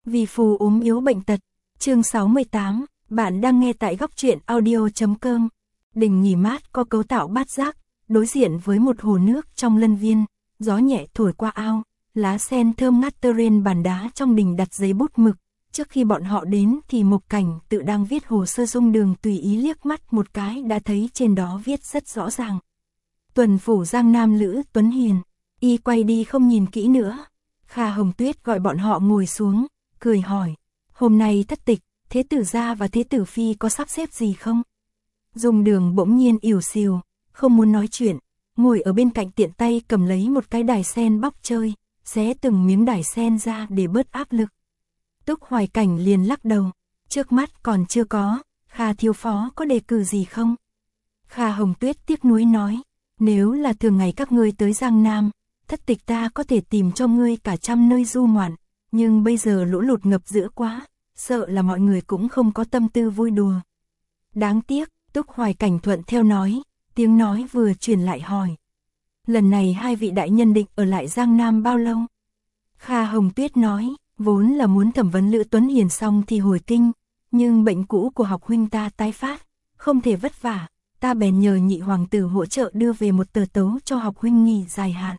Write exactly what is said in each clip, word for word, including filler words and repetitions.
Vì phù ốm yếu bệnh tật. Chương sáu mươi tám, bạn đang nghe tại góc truyện audio.com. Đình nghỉ mát có cấu tạo bát giác, đối diện với một hồ nước trong lân viên, gió nhẹ thổi qua ao, lá sen thơm ngát tơ trên bàn đá trong đình đặt giấy bút mực. Trước khi bọn họ đến thì Mộc Cảnh tự đang viết hồ sơ Dung Đường, tùy ý liếc mắt một cái đã thấy trên đó viết rất rõ ràng. Tuần phủ Giang Nam Lữ Tuấn Hiền. Y quay đi không nhìn kỹ nữa. Kha Hồng Tuyết gọi bọn họ ngồi xuống, cười hỏi, hôm nay thất tịch, Thế tử gia và Thế tử phi có sắp xếp gì không? Dung Đường bỗng nhiên ỉu xìu, không muốn nói chuyện, ngồi ở bên cạnh tiện tay cầm lấy một cái đài sen bóc chơi, xé từng miếng đài sen ra để bớt áp lực. Túc Hoài Cảnh liền lắc đầu, trước mắt còn chưa có, Kha thiếu phó có đề cử gì không? Kha Hồng Tuyết tiếc nuối nói, nếu là thường ngày các ngươi tới Giang Nam, thất tịch ta có thể tìm cho ngươi cả trăm nơi du ngoạn, nhưng bây giờ lũ lụt ngập giữa quá, sợ là mọi người cũng không có tâm tư vui đùa. Đáng tiếc, Túc Hoài Cảnh thuận theo nói, tiếng nói vừa truyền lại hỏi. Lần này hai vị đại nhân định ở lại Giang Nam bao lâu? Kha Hồng Tuyết nói, vốn là muốn thẩm vấn Lữ Tuấn Hiền xong thì hồi kinh, nhưng bệnh cũ của học huynh ta tái phát, không thể vất vả, ta bèn nhờ nhị hoàng tử hỗ trợ đưa về một tờ tấu cho học huynh nghỉ dài hạn.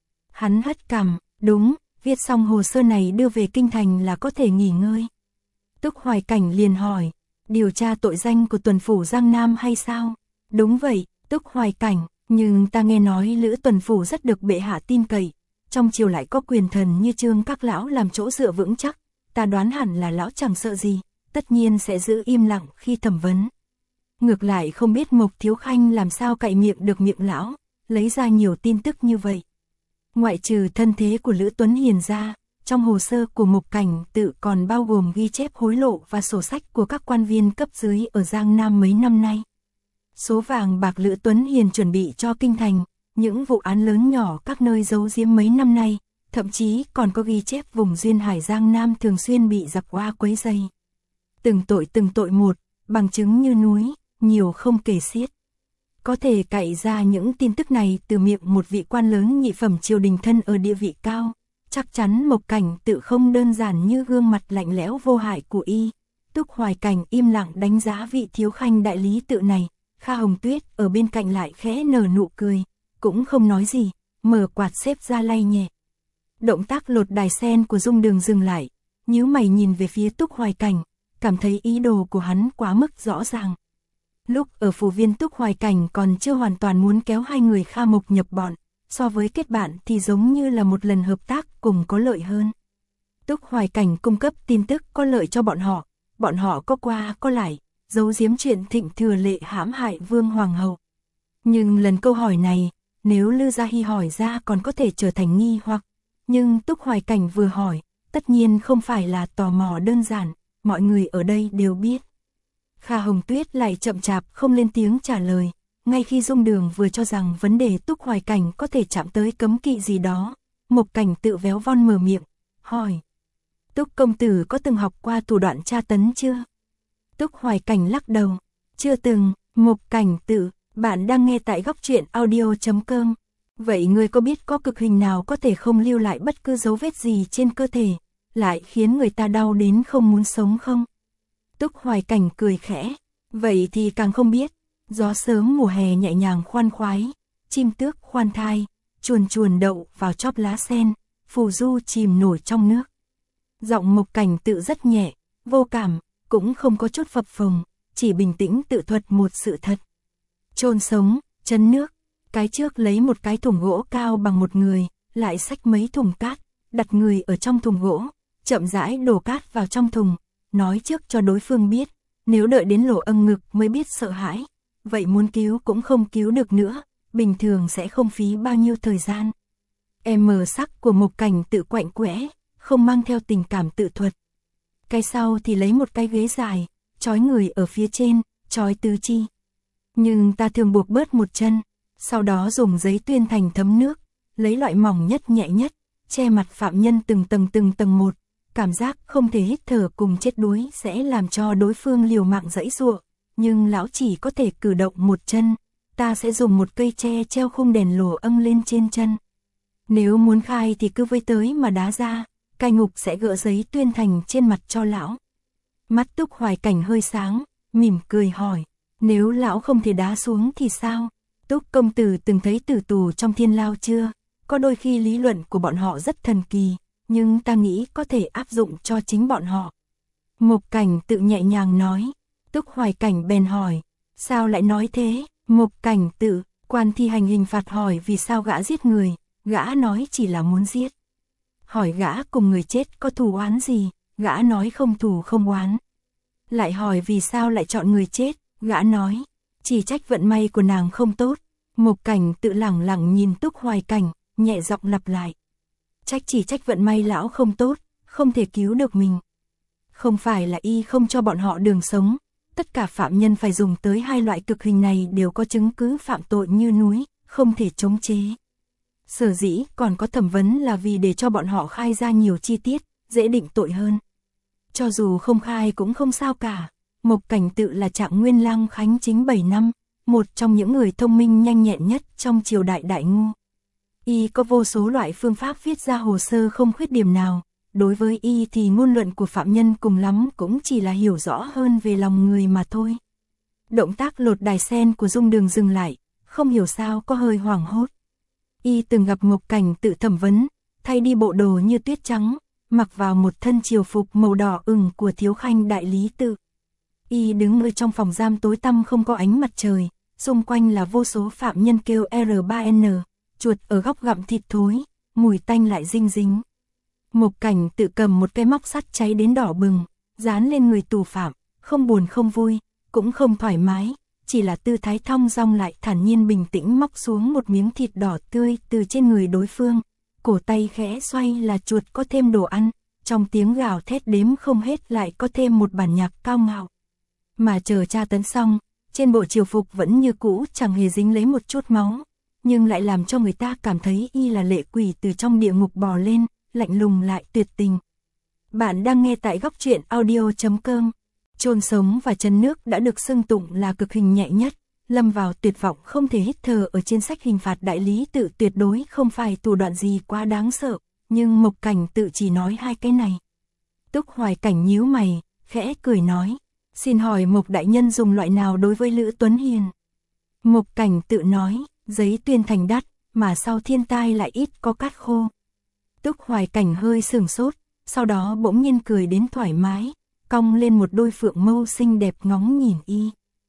Hắn hất cằm, đúng, viết xong hồ sơ này đưa về kinh thành là có thể nghỉ ngơi. Túc Hoài Cảnh liền hỏi, điều tra tội danh của tuần phủ Giang Nam hay sao? Đúng vậy, Túc Hoài Cảnh, nhưng ta nghe nói Lữ tuần phủ rất được bệ hạ tin cậy, trong triều lại có quyền thần như Trương các lão làm chỗ dựa vững chắc, ta đoán hẳn là lão chẳng sợ gì, tất nhiên sẽ giữ im lặng khi thẩm vấn. Ngược lại không biết Mộc Thiếu Khanh làm sao cậy miệng được miệng lão, lấy ra nhiều tin tức như vậy. Ngoại trừ thân thế của Lữ Tuấn Hiền ra, trong hồ sơ của Mộc Cảnh tự còn bao gồm ghi chép hối lộ và sổ sách của các quan viên cấp dưới ở Giang Nam mấy năm nay. Số vàng bạc Lữ Tuấn Hiền chuẩn bị cho kinh thành, những vụ án lớn nhỏ các nơi giấu giếm mấy năm nay, thậm chí còn có ghi chép vùng duyên hải Giang Nam thường xuyên bị giặc Hoa quấy rầy. Từng tội từng tội một, bằng chứng như núi, nhiều không kể xiết. Có thể cậy ra những tin tức này từ miệng một vị quan lớn nhị phẩm triều đình thân ở địa vị cao, chắc chắn Mộc Cảnh tự không đơn giản như gương mặt lạnh lẽo vô hại của y. Túc Hoài Cảnh im lặng đánh giá vị thiếu khanh đại lý tự này, Kha Hồng Tuyết ở bên cạnh lại khẽ nở nụ cười, cũng không nói gì, mở quạt xếp ra lay nhẹ. Động tác lột đài sen của Dung Đường dừng lại, nhíu mày nhìn về phía Túc Hoài Cảnh, cảm thấy ý đồ của hắn quá mức rõ ràng. Lúc ở phủ viên Túc Hoài Cảnh còn chưa hoàn toàn muốn kéo hai người Kha Mộc nhập bọn, so với kết bạn thì giống như là một lần hợp tác cùng có lợi hơn. Túc Hoài Cảnh cung cấp tin tức có lợi cho bọn họ, bọn họ có qua có lại, giấu giếm chuyện Thịnh Thừa Lệ hãm hại Vương Hoàng hậu. Nhưng lần câu hỏi này, nếu Lư Gia Hy hỏi ra còn có thể trở thành nghi hoặc, nhưng Túc Hoài Cảnh vừa hỏi, tất nhiên không phải là tò mò đơn giản, mọi người ở đây đều biết. Kha Hồng Tuyết lại chậm chạp không lên tiếng trả lời, ngay khi Dung Đường vừa cho rằng vấn đề Túc Hoài Cảnh có thể chạm tới cấm kỵ gì đó, Mộc Cảnh tự véo von mở miệng, hỏi. Túc công tử có từng học qua thủ đoạn tra tấn chưa? Túc Hoài Cảnh lắc đầu, chưa từng. Mộc Cảnh tự, bạn đang nghe tại góc truyện audio.com. Vậy ngươi có biết có cực hình nào có thể không lưu lại bất cứ dấu vết gì trên cơ thể, lại khiến người ta đau đến không muốn sống không? Túc Hoài Cảnh cười khẽ, vậy thì càng không biết. Gió sớm mùa hè nhẹ nhàng khoan khoái, chim tước khoan thai, chuồn chuồn đậu vào chóp lá sen, phù du chìm nổi trong nước. Giọng Mộc Cảnh tự rất nhẹ, vô cảm, cũng không có chút phập phồng, chỉ bình tĩnh tự thuật một sự thật. Chôn sống, chấn nước, cái trước lấy một cái thùng gỗ cao bằng một người, lại xách mấy thùng cát, đặt người ở trong thùng gỗ, chậm rãi đổ cát vào trong thùng, nói trước cho đối phương biết, nếu đợi đến lỗ âng ngực mới biết sợ hãi, vậy muốn cứu cũng không cứu được nữa, bình thường sẽ không phí bao nhiêu thời gian. Em mờ sắc của Mộc Cảnh tự quạnh quẽ, không mang theo tình cảm tự thuật. Cái sau thì lấy một cái ghế dài, trói người ở phía trên, trói tứ chi. Nhưng ta thường buộc bớt một chân, sau đó dùng giấy tuyên thành thấm nước, lấy loại mỏng nhất nhẹ nhất, che mặt phạm nhân từng tầng từng tầng một, cảm giác không thể hít thở cùng chết đuối sẽ làm cho đối phương liều mạng giãy giụa, nhưng lão chỉ có thể cử động một chân, ta sẽ dùng một cây tre treo khung đèn lồ âng lên trên chân. Nếu muốn khai thì cứ với tới mà đá ra, cai ngục sẽ gỡ giấy tuyên thành trên mặt cho lão. Mắt Túc Hoài Cảnh hơi sáng, mỉm cười hỏi, nếu lão không thể đá xuống thì sao? Túc công tử từng thấy tử tù trong thiên lao chưa? Có đôi khi lý luận của bọn họ rất thần kỳ, nhưng ta nghĩ có thể áp dụng cho chính bọn họ. Mục Cảnh Tự nhẹ nhàng nói. Túc Hoài Cảnh bèn hỏi, sao lại nói thế? Mục Cảnh Tự, quan thi hành hình phạt hỏi vì sao gã giết người, gã nói chỉ là muốn giết. Hỏi gã cùng người chết có thù oán gì, gã nói không thù không oán. Lại hỏi vì sao lại chọn người chết, gã nói, chỉ trách vận may của nàng không tốt. Mục Cảnh Tự lẳng lặng nhìn Túc Hoài Cảnh, nhẹ giọng lặp lại. Trách chỉ trách vận may lão không tốt, không thể cứu được mình. Không phải là y không cho bọn họ đường sống, tất cả phạm nhân phải dùng tới hai loại cực hình này đều có chứng cứ phạm tội như núi, không thể chống chế. Sở dĩ còn có thẩm vấn là vì để cho bọn họ khai ra nhiều chi tiết, dễ định tội hơn. Cho dù không khai cũng không sao cả. Mục Cảnh Tự là Trạng Nguyên Lang Khánh chính bảy năm, một trong những người thông minh nhanh nhẹn nhất trong triều đại Đại Ngu. Y có vô số loại phương pháp viết ra hồ sơ không khuyết điểm nào. Đối với y thì ngôn luận của phạm nhân cùng lắm cũng chỉ là hiểu rõ hơn về lòng người mà thôi. Động tác lột đài sen của Dung Đường dừng lại, không hiểu sao có hơi hoảng hốt. Y từng gặp Mục Cảnh Tự thẩm vấn, thay đi bộ đồ như tuyết trắng, mặc vào một thân triều phục màu đỏ ửng của thiếu khanh đại lý tự. Y đứng ở trong phòng giam tối tăm không có ánh mặt trời, xung quanh là vô số phạm nhân kêu R ba N, chuột ở góc gặm thịt thối, mùi tanh lại dinh dính. Mục Cảnh Tự cầm một cái móc sắt cháy đến đỏ bừng, dán lên người tù phạm, không buồn không vui, cũng không thoải mái, chỉ là tư thái thong dong lại thản nhiên bình tĩnh móc xuống một miếng thịt đỏ tươi từ trên người đối phương, cổ tay khẽ xoay là chuột có thêm đồ ăn, trong tiếng gào thét đếm không hết lại có thêm một bản nhạc cao ngạo. Mà chờ tra tấn xong, trên bộ triều phục vẫn như cũ chẳng hề dính lấy một chút máu, nhưng lại làm cho người ta cảm thấy y là lệ quỷ từ trong địa ngục bò lên, lạnh lùng lại tuyệt tình. Bạn đang nghe tại góc truyện audio chấm com. Chôn sống và chấn nước đã được xưng tụng là cực hình nhẹ nhất, lâm vào tuyệt vọng không thể hít thở ở trên sách hình phạt đại lý tự tuyệt đối không phải thủ đoạn gì quá đáng sợ, nhưng Mục Cảnh Tự chỉ nói hai cái này. Túc Hoài Cảnh nhíu mày, khẽ cười nói, xin hỏi Mục đại nhân dùng loại nào đối với Lữ Tuấn Hiền? Mục Cảnh Tự nói, giấy tuyên thành đắt, mà sau thiên tai lại ít có cát khô. Túc Hoài Cảnh hơi sửng sốt, sau đó bỗng nhiên cười đến thoải mái, cong lên một đôi phượng mâu xinh đẹp ngóng nhìn y.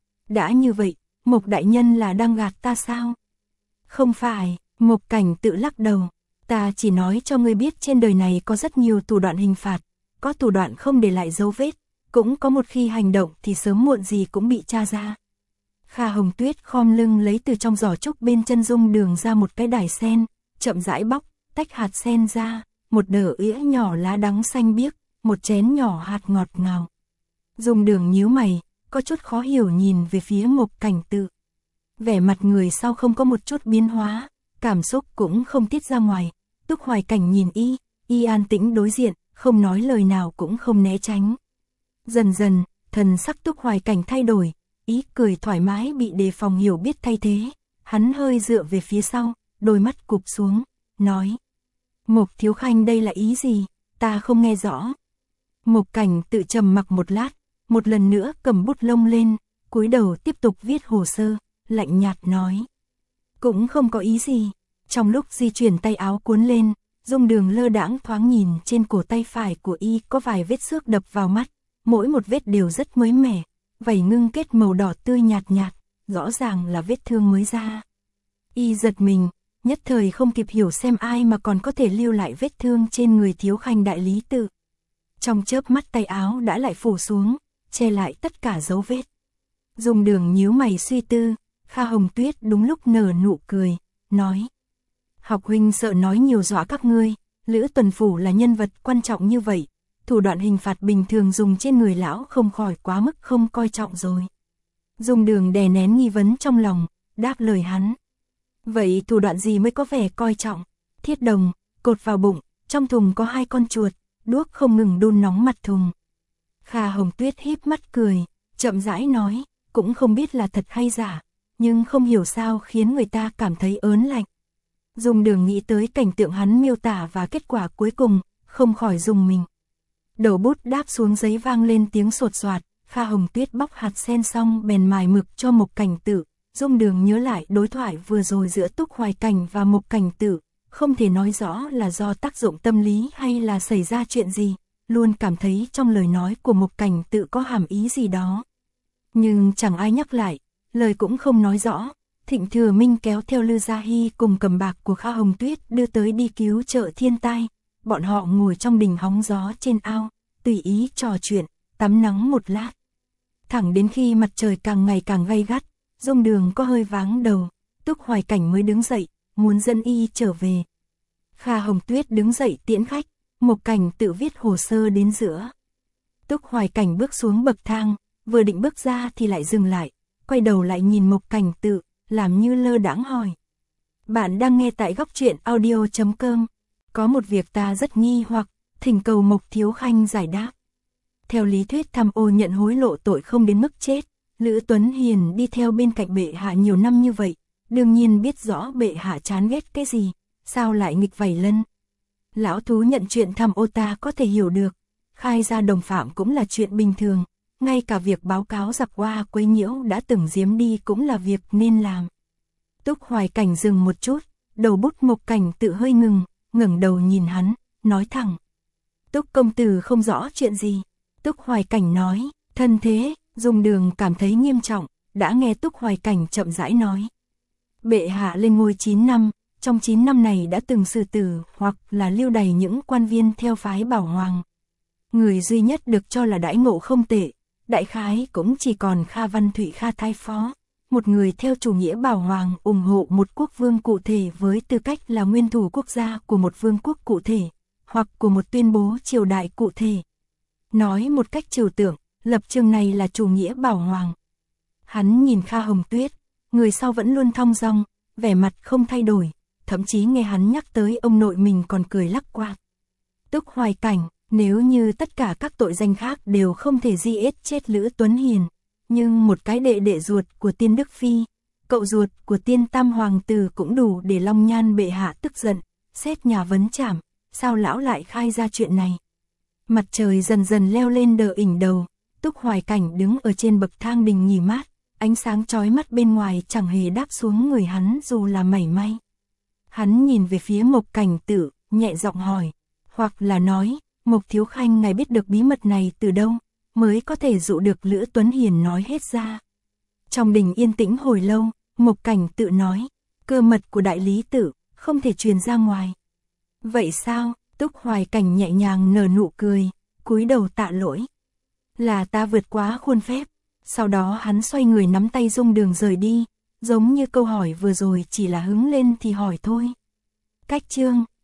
Đã như vậy, Mục đại nhân là đang gạt ta sao? Không phải, Mục Cảnh Tự lắc đầu, ta chỉ nói cho ngươi biết trên đời này có rất nhiều thủ đoạn hình phạt, có thủ đoạn không để lại dấu vết, cũng có một khi hành động thì sớm muộn gì cũng bị tra ra. Kha Hồng Tuyết khom lưng lấy từ trong giỏ trúc bên chân Dung Đường ra một cái đài sen, chậm rãi bóc, tách hạt sen ra, một đỡ ĩa nhỏ lá đắng xanh biếc, một chén nhỏ hạt ngọt ngào. Dung Đường nhíu mày, có chút khó hiểu nhìn về phía Mục Cảnh Tự. Vẻ mặt người sau không có một chút biến hóa, cảm xúc cũng không tiết ra ngoài. Túc Hoài Cảnh nhìn y, y an tĩnh đối diện, không nói lời nào cũng không né tránh. Dần dần, thần sắc Túc Hoài Cảnh thay đổi, ý cười thoải mái bị đề phòng hiểu biết thay thế. Hắn hơi dựa về phía sau, đôi mắt cụp xuống, nói. Mục thiếu khanh đây là ý gì, ta không nghe rõ. Mục Cảnh Tự trầm mặc một lát, một lần nữa cầm bút lông lên, cúi đầu tiếp tục viết hồ sơ, lạnh nhạt nói. Cũng không có ý gì. Trong lúc di chuyển tay áo cuốn lên, Dung Đường lơ đãng thoáng nhìn trên cổ tay phải của y có vài vết xước đập vào mắt, mỗi một vết đều rất mới mẻ, vảy ngưng kết màu đỏ tươi nhạt nhạt, rõ ràng là vết thương mới ra. Y giật mình, nhất thời không kịp hiểu xem ai mà còn có thể lưu lại vết thương trên người thiếu khanh đại lý tự. Trong chớp mắt tay áo đã lại phủ xuống, che lại tất cả dấu vết. Dung Đường nhíu mày suy tư, Kha Hồng Tuyết đúng lúc nở nụ cười, nói. Học huynh sợ nói nhiều dọa các ngươi, Lữ Tuần Phủ là nhân vật quan trọng như vậy, thủ đoạn hình phạt bình thường dùng trên người lão không khỏi quá mức không coi trọng rồi. Dung Đường đè nén nghi vấn trong lòng, đáp lời hắn. Vậy thủ đoạn gì mới có vẻ coi trọng? Thiết đồng, cột vào bụng, trong thùng có hai con chuột, đuốc không ngừng đun nóng mặt thùng. Kha Hồng Tuyết híp mắt cười, chậm rãi nói, cũng không biết là thật hay giả, nhưng không hiểu sao khiến người ta cảm thấy ớn lạnh. Dung Đường nghĩ tới cảnh tượng hắn miêu tả và kết quả cuối cùng, không khỏi rùng mình. Đầu bút đáp xuống giấy vang lên tiếng sột soạt, Kha Hồng Tuyết bóc hạt sen xong bèn mài mực cho Mộc Cảnh Tử. Dung Đường nhớ lại đối thoại vừa rồi giữa Túc Hoài Cảnh và Mộc Cảnh Tử, không thể nói rõ là do tác dụng tâm lý hay là xảy ra chuyện gì, luôn cảm thấy trong lời nói của Mộc Cảnh Tử có hàm ý gì đó. Nhưng chẳng ai nhắc lại, lời cũng không nói rõ. Thịnh Thừa Minh kéo theo Lư Gia Hy cùng cầm bạc của Kha Hồng Tuyết đưa tới đi cứu trợ thiên tai. Bọn họ ngồi trong đình hóng gió trên ao, tùy ý trò chuyện, tắm nắng một lát. Thẳng đến khi mặt trời càng ngày càng gay gắt, Dung Đường có hơi váng đầu, Túc Hoài Cảnh mới đứng dậy, muốn dẫn y trở về. Kha Hồng Tuyết đứng dậy tiễn khách, Mộc Cảnh tự viết hồ sơ đến giữa. Túc Hoài Cảnh bước xuống bậc thang, vừa định bước ra thì lại dừng lại, quay đầu lại nhìn Mộc Cảnh tự, làm như lơ đãng hỏi. Bạn đang nghe tại góc truyện audio chấm com. Có một việc ta rất nghi hoặc, thỉnh cầu Mộc Thiếu Khanh giải đáp. Theo lý thuyết tham ô nhận hối lộ tội không đến mức chết, Lữ Tuấn Hiền đi theo bên cạnh bệ hạ nhiều năm như vậy, đương nhiên biết rõ bệ hạ chán ghét cái gì, sao lại nghịch vảy lân. Lão thú nhận chuyện tham ô ta có thể hiểu được, khai ra đồng phạm cũng là chuyện bình thường, ngay cả việc báo cáo giặc hoa quấy nhiễu đã từng giếm đi cũng là việc nên làm. Túc Hoài Cảnh dừng một chút, đầu bút Mộc Cảnh tự hơi ngừng, ngẩng đầu nhìn hắn, nói thẳng. Túc công tử không rõ chuyện gì. Túc Hoài Cảnh nói, thân thế. Dung Đường cảm thấy nghiêm trọng, đã nghe Túc Hoài Cảnh chậm rãi nói. Bệ hạ lên ngôi chín năm, trong chín năm này đã từng xử tử hoặc là lưu đày những quan viên theo phái Bảo Hoàng. Người duy nhất được cho là đãi ngộ không tệ, đại khái cũng chỉ còn Kha Văn Thụy Kha Thái Phó, một người theo chủ nghĩa Bảo Hoàng ủng hộ một quốc vương cụ thể với tư cách là nguyên thủ quốc gia của một vương quốc cụ thể, hoặc của một tuyên bố triều đại cụ thể. Nói một cách trừu tượng, lập trường này là chủ nghĩa Bảo Hoàng. Hắn nhìn Kha Hồng Tuyết, người sau vẫn luôn thong dong, vẻ mặt không thay đổi, thậm chí nghe hắn nhắc tới ông nội mình còn cười lắc qua. Túc Hoài Cảnh, nếu như tất cả các tội danh khác đều không thể di ết chết Lữ Tuấn Hiền, nhưng một cái đệ đệ ruột của Tiên Đức Phi, cậu ruột của Tiên Tam Hoàng tử cũng đủ để Long Nhan bệ hạ tức giận, xét nhà vấn trảm, sao lão lại khai ra chuyện này. Mặt trời dần dần leo lên đờ ỉnh đầu, Túc Hoài Cảnh đứng ở trên bậc thang đình nghỉ mát, ánh sáng chói mắt bên ngoài chẳng hề đáp xuống người hắn dù là mảy may. Hắn nhìn về phía Mộc Cảnh Tử, nhẹ giọng hỏi, hoặc là nói, Mộc Thiếu Khanh ngài biết được bí mật này từ đâu, mới có thể dụ được Lữ Tuấn Hiền nói hết ra. Trong đình yên tĩnh hồi lâu, Mộc Cảnh Tự nói, cơ mật của đại lý tử, không thể truyền ra ngoài. Vậy sao? Túc Hoài Cảnh nhẹ nhàng nở nụ cười, cúi đầu tạ lỗi. Là ta vượt quá khuôn phép. Sau đó hắn xoay người nắm tay Dung Đường rời đi, giống như câu hỏi vừa rồi chỉ là hứng lên thì hỏi thôi. Cách chương